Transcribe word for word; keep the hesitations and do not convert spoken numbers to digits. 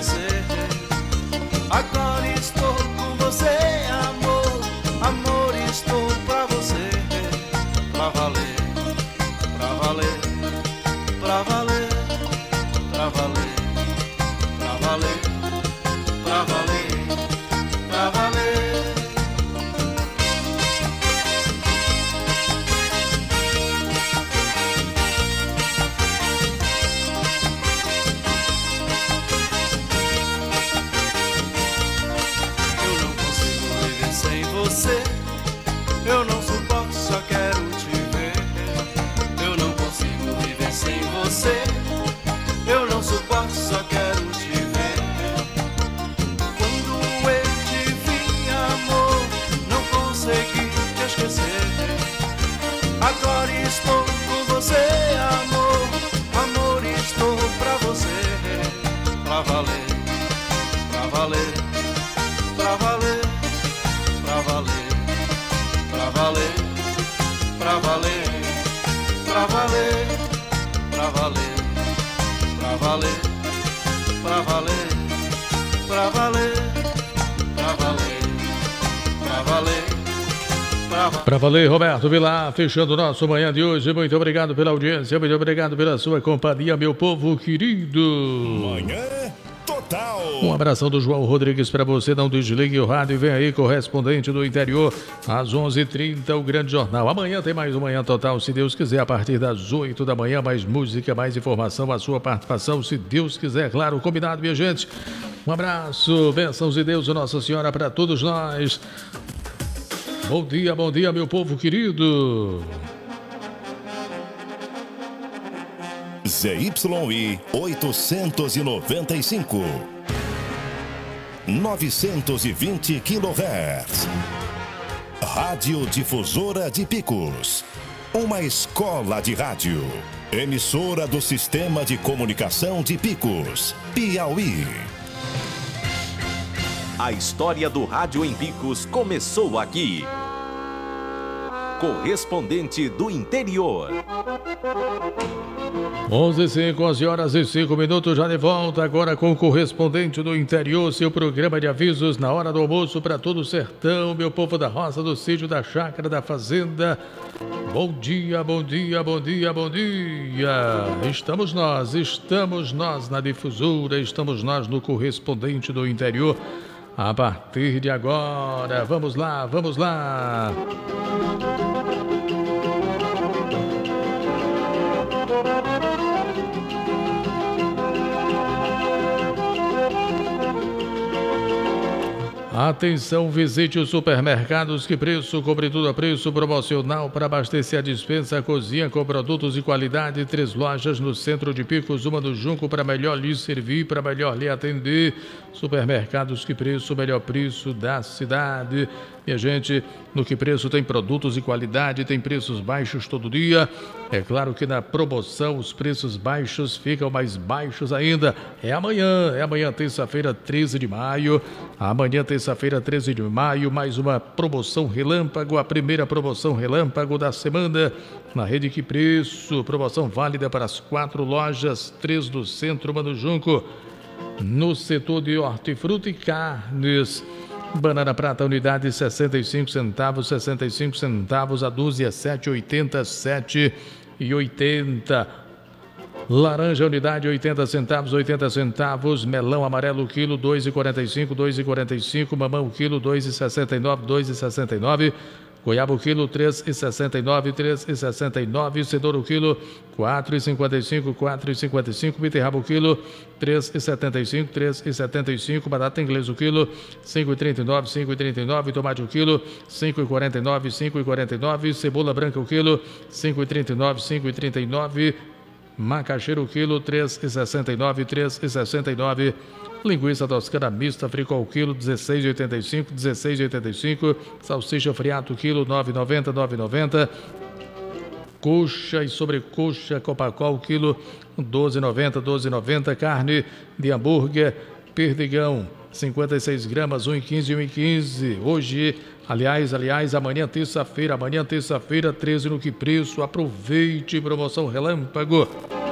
esquecer. Agora estou com você, amor, amor, estou pra você. Pra valer, pra valer, pra valer, pra valer, pra valer, pra valer, pra valer. Eu não suporto, só quero te ver. Eu não consigo viver sem você. Eu não suporto, só quero te ver. Quando eu te vi, amor, não consegui te esquecer. Agora estou com você, amor, amor, estou pra você. Pra valer, pra valer, pra valer, pra valer, pra valer, pra valer, pra valer, pra valer, pra valer, pra valer, pra valer, pra valer, pra valer, pra valer. Pra valer, Roberto Vilar, fechando o nosso manhã de hoje. Muito obrigado pela audiência, muito obrigado pela sua companhia, meu povo querido. Manhã Total. Um abração do João Rodrigues para você. Não desligue o rádio e vem aí, correspondente do interior, às onze e trinta, o Grande Jornal. Amanhã tem mais um Manhã Total, se Deus quiser, a partir das oito da manhã. Mais música, mais informação, a sua participação, se Deus quiser, claro, combinado, minha gente. Um abraço, bênçãos de Deus, Nossa Senhora, para todos nós. Bom dia, bom dia, meu povo querido. Z Y I oitocentos e noventa e cinco, novecentos e vinte quilohertz. Rádio Difusora de Picos, uma escola de rádio. Emissora do Sistema de Comunicação de Picos, Piauí. A história do rádio em Picos começou aqui. Correspondente do interior. onze e cinco, onze horas e cinco minutos, já de volta agora com o Correspondente do Interior, seu programa de avisos na hora do almoço para todo o sertão, meu povo da roça, do sítio, da chácara, da fazenda. Bom dia, bom dia, bom dia, bom dia. Estamos nós, estamos nós na difusora, estamos nós no Correspondente do Interior. A partir de agora, vamos lá, vamos lá. Atenção, visite os supermercados Que Preço, cobre tudo a preço promocional para abastecer a dispensa, a cozinha com produtos de qualidade. Três lojas no centro de Picos, uma no Junco para melhor lhe servir, para melhor lhe atender. Supermercados Que Preço, o melhor preço da cidade. Minha gente, no Que Preço tem produtos de qualidade, tem preços baixos todo dia. É claro que na promoção os preços baixos ficam mais baixos ainda. É amanhã, é amanhã, terça-feira, treze de maio. Amanhã, terça-feira, treze de maio, mais uma promoção relâmpago, a primeira promoção relâmpago da semana na rede Que Preço. Promoção válida para as quatro lojas, três do centro, uma no Junco. No setor de hortifruti e carnes, banana prata, unidade sessenta e cinco centavos, sessenta e cinco centavos, a dúzia sete e oitenta, sete e oitenta. Laranja, unidade oitenta centavos, oitenta centavos. Melão amarelo, quilo dois e quarenta e cinco, dois e quarenta e cinco. Mamão, quilo dois e sessenta e nove, dois e sessenta e nove. Goiaba, quilo três e sessenta e nove, três e sessenta e nove. Cenoura, quilo quatro e cinquenta e cinco, quatro e cinquenta e cinco. Beterraba, quilo três e setenta e cinco, três e setenta e cinco. Batata inglesa, quilo cinco e trinta e nove, cinco e trinta e nove. Tomate, quilo cinco e quarenta e nove, cinco e quarenta e nove. Cebola branca, o quilo cinco e trinta e nove, cinco e trinta e nove. Macaxeira, quilo três e sessenta e nove, três e sessenta e nove. Linguiça toscana mista, fricol, quilo dezesseis e oitenta e cinco, dezesseis e oitenta e cinco. Salsicha friato, quilo nove e noventa, nove e noventa. Coxa e sobrecoxa Copacol, quilo doze e noventa, doze e noventa. Carne de hambúrguer Perdigão, cinquenta e seis gramas, um e quinze, um e quinze. Hoje, aliás, aliás, amanhã terça-feira, amanhã terça-feira, treze no Que Preço. Aproveite, promoção relâmpago.